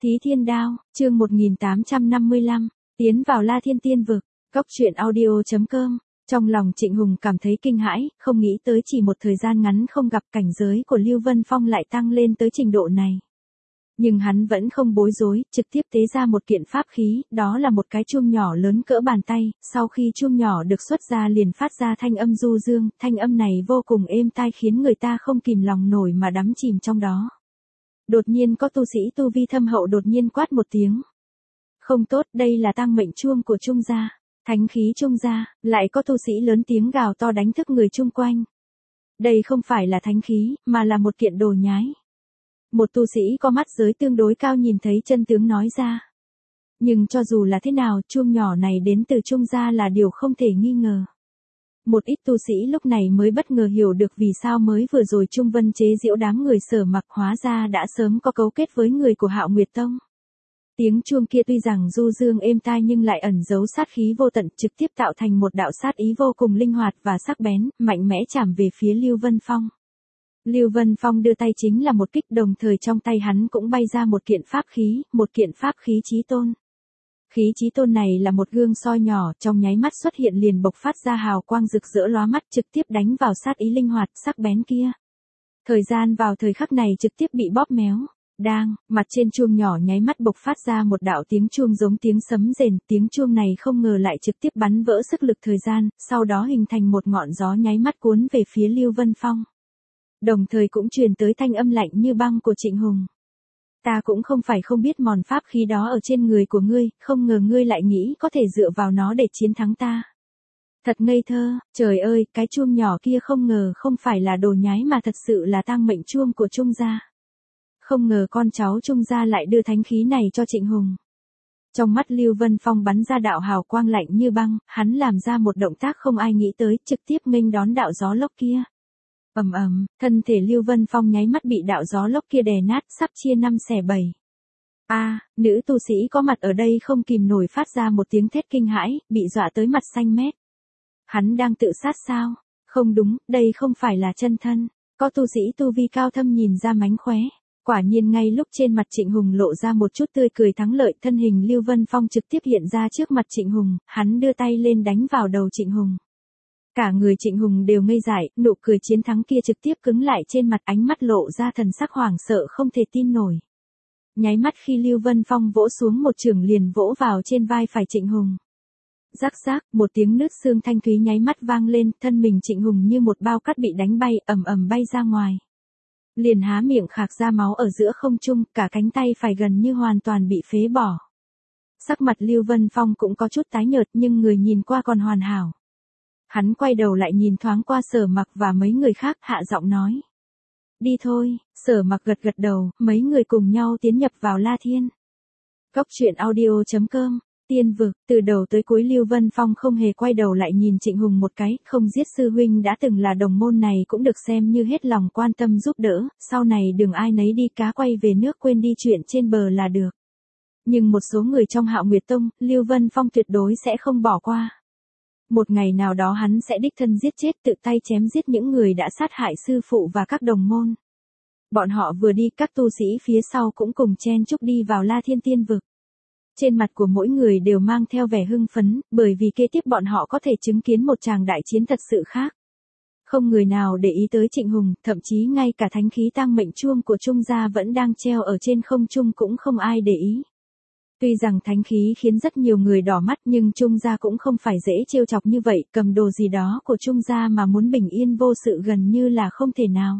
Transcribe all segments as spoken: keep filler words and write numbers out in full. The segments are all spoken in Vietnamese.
Thí Thiên Đao, chương một nghìn tám trăm năm mươi lăm, tiến vào La Thiên Tiên Vực, Cốc truyện audio chấm com. Trong lòng Trịnh Hùng cảm thấy kinh hãi, không nghĩ tới chỉ một thời gian ngắn không gặp cảnh giới của Lưu Vân Phong lại tăng lên tới trình độ này. Nhưng hắn vẫn không bối rối, trực tiếp tế ra một kiện pháp khí, đó là một cái chuông nhỏ lớn cỡ bàn tay, sau khi chuông nhỏ được xuất ra liền phát ra thanh âm du dương, thanh âm này vô cùng êm tai khiến người ta không kìm lòng nổi mà đắm chìm trong đó. Đột nhiên có tu sĩ tu vi thâm hậu đột nhiên quát một tiếng. Không tốt, đây là tang mệnh chuông của Trung gia, thánh khí Trung gia, lại có tu sĩ lớn tiếng gào to đánh thức người chung quanh. Đây không phải là thánh khí, mà là một kiện đồ nhái. Một tu sĩ có mắt giới tương đối cao nhìn thấy chân tướng nói ra. Nhưng cho dù là thế nào, chuông nhỏ này đến từ Trung gia là điều không thể nghi ngờ. Một ít tu sĩ lúc này mới bất ngờ hiểu được vì sao mới vừa rồi Trung Vân chế giễu đám người Sở Mặc hóa ra đã sớm có cấu kết với người của Hạo Nguyệt Tông. Tiếng chuông kia tuy rằng du dương êm tai nhưng lại ẩn giấu sát khí vô tận, trực tiếp tạo thành một đạo sát ý vô cùng linh hoạt và sắc bén, mạnh mẽ chạm về phía Lưu Vân Phong. Lưu Vân Phong đưa tay chính là một kích, đồng thời trong tay hắn cũng bay ra một kiện pháp khí, một kiện pháp khí chí tôn. Khí chí tôn này là một gương soi nhỏ, trong nháy mắt xuất hiện liền bộc phát ra hào quang rực rỡ lóa mắt, trực tiếp đánh vào sát ý linh hoạt, sắc bén kia. Thời gian vào thời khắc này trực tiếp bị bóp méo. Đang, mặt trên chuông nhỏ nháy mắt bộc phát ra một đạo tiếng chuông giống tiếng sấm rền, tiếng chuông này không ngờ lại trực tiếp bắn vỡ sức lực thời gian, sau đó hình thành một ngọn gió nháy mắt cuốn về phía Lưu Vân Phong. Đồng thời cũng truyền tới thanh âm lạnh như băng của Trịnh Hùng. Ta cũng không phải không biết mòn pháp khí đó ở trên người của ngươi, không ngờ ngươi lại nghĩ có thể dựa vào nó để chiến thắng ta. Thật ngây thơ, trời ơi, cái chuông nhỏ kia không ngờ không phải là đồ nhái mà thật sự là tang mệnh chuông của Trung gia. Không ngờ con cháu Trung gia lại đưa thánh khí này cho Trịnh Hùng. Trong mắt Lưu Vân Phong bắn ra đạo hào quang lạnh như băng, hắn làm ra một động tác không ai nghĩ tới, trực tiếp nghênh đón đạo gió lốc kia. Ầm ầm, thân thể Lưu Vân Phong nháy mắt bị đạo gió lốc kia đè nát, sắp chia năm xẻ bảy. A, à, nữ tu sĩ có mặt ở đây không kìm nổi phát ra một tiếng thét kinh hãi, bị dọa tới mặt xanh mét. Hắn đang tự sát sao? Không đúng, đây không phải là chân thân. Có tu sĩ tu vi cao thâm nhìn ra mánh khóe. Quả nhiên ngay lúc trên mặt Trịnh Hùng lộ ra một chút tươi cười thắng lợi, thân hình Lưu Vân Phong trực tiếp hiện ra trước mặt Trịnh Hùng, hắn đưa tay lên đánh vào đầu Trịnh Hùng. Cả người Trịnh Hùng đều ngây dại, nụ cười chiến thắng kia trực tiếp cứng lại trên mặt, ánh mắt lộ ra thần sắc hoảng sợ không thể tin nổi. Nháy mắt khi Lưu Vân Phong vỗ xuống một chưởng liền vỗ vào trên vai phải Trịnh Hùng. Rắc rắc, một tiếng nứt xương thanh thúy nháy mắt vang lên, thân mình Trịnh Hùng như một bao cát bị đánh bay, ầm ầm bay ra ngoài. Liền há miệng khạc ra máu ở giữa không trung, cả cánh tay phải gần như hoàn toàn bị phế bỏ. Sắc mặt Lưu Vân Phong cũng có chút tái nhợt nhưng người nhìn qua còn hoàn hảo. Hắn quay đầu lại nhìn thoáng qua Sở Mặc và mấy người khác, hạ giọng nói. Đi thôi, Sở Mặc gật gật đầu, mấy người cùng nhau tiến nhập vào La Thiên. Cốc truyện audio chấm com, Tiên Vực, từ đầu tới cuối Lưu Vân Phong không hề quay đầu lại nhìn Trịnh Hùng một cái, không giết sư huynh đã từng là đồng môn này cũng được xem như hết lòng quan tâm giúp đỡ, sau này đừng ai nấy đi cá quay về nước quên đi chuyện trên bờ là được. Nhưng một số người trong Hạo Nguyệt Tông, Lưu Vân Phong tuyệt đối sẽ không bỏ qua. Một ngày nào đó hắn sẽ đích thân giết chết, tự tay chém giết những người đã sát hại sư phụ và các đồng môn. Bọn họ vừa đi, các tu sĩ phía sau cũng cùng chen chúc đi vào La Thiên Tiên Vực. Trên mặt của mỗi người đều mang theo vẻ hưng phấn, bởi vì kế tiếp bọn họ có thể chứng kiến một tràng đại chiến thật sự khác. Không người nào để ý tới Trịnh Hùng, thậm chí ngay cả thánh khí tang mệnh chuông của Trung gia vẫn đang treo ở trên không trung cũng không ai để ý. Tuy rằng thánh khí khiến rất nhiều người đỏ mắt nhưng Trung gia cũng không phải dễ trêu chọc như vậy, cầm đồ gì đó của Trung gia mà muốn bình yên vô sự gần như là không thể nào.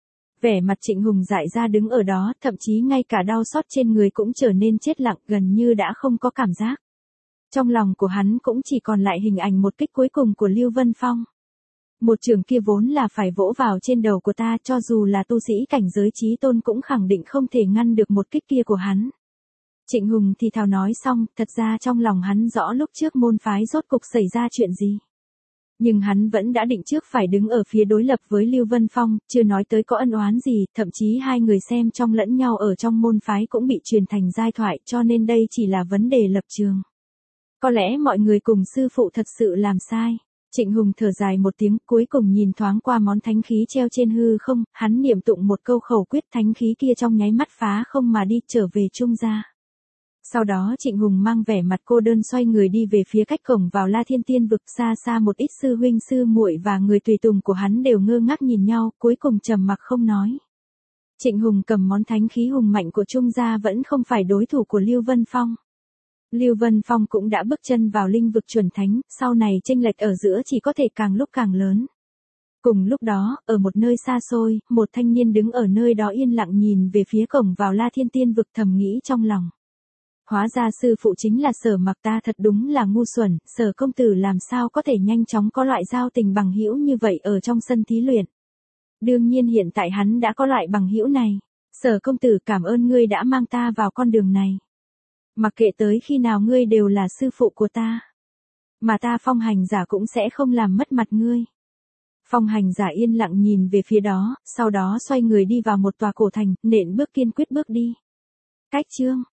Vẻ mặt Trịnh Hùng dại ra đứng ở đó, thậm chí ngay cả đau xót trên người cũng trở nên chết lặng, gần như đã không có cảm giác. Trong lòng của hắn cũng chỉ còn lại hình ảnh một kích cuối cùng của Lưu Vân Phong. Một trường kia vốn là phải vỗ vào trên đầu của ta, cho dù là tu sĩ cảnh giới chí tôn cũng khẳng định không thể ngăn được một kích kia của hắn. Trịnh Hùng thì thào nói xong, thật ra trong lòng hắn rõ lúc trước môn phái rốt cục xảy ra chuyện gì. Nhưng hắn vẫn đã định trước phải đứng ở phía đối lập với Lưu Vân Phong, chưa nói tới có ân oán gì, thậm chí hai người xem trong lẫn nhau ở trong môn phái cũng bị truyền thành giai thoại, cho nên đây chỉ là vấn đề lập trường. Có lẽ mọi người cùng sư phụ thật sự làm sai. Trịnh Hùng thở dài một tiếng, cuối cùng nhìn thoáng qua món thánh khí treo trên hư không, hắn niệm tụng một câu khẩu quyết, thánh khí kia trong nháy mắt phá không mà đi trở về Trung gia. Sau đó Trịnh Hùng mang vẻ mặt cô đơn xoay người đi về phía cách cổng vào La Thiên Tiên vực, xa xa một ít sư huynh sư muội và người tùy tùng của hắn đều ngơ ngác nhìn nhau, cuối cùng trầm mặc không nói. Trịnh Hùng cầm món thánh khí hùng mạnh của Trung gia vẫn không phải đối thủ của Lưu Vân Phong. Lưu Vân Phong cũng đã bước chân vào linh vực chuẩn thánh, sau này chênh lệch ở giữa chỉ có thể càng lúc càng lớn. Cùng lúc đó, ở một nơi xa xôi, một thanh niên đứng ở nơi đó yên lặng nhìn về phía cổng vào La Thiên Tiên vực, thầm nghĩ trong lòng. Hóa ra sư phụ chính là Sở Mặc, ta thật đúng là ngu xuẩn, Sở công tử làm sao có thể nhanh chóng có loại giao tình bằng hữu như vậy ở trong sân thí luyện. Đương nhiên hiện tại hắn đã có loại bằng hữu này. Sở công tử, cảm ơn ngươi đã mang ta vào con đường này. Mặc kệ tới khi nào ngươi đều là sư phụ của ta. Mà ta phong hành giả cũng sẽ không làm mất mặt ngươi. Phong hành giả yên lặng nhìn về phía đó, sau đó xoay người đi vào một tòa cổ thành, nện bước kiên quyết bước đi. Cách chương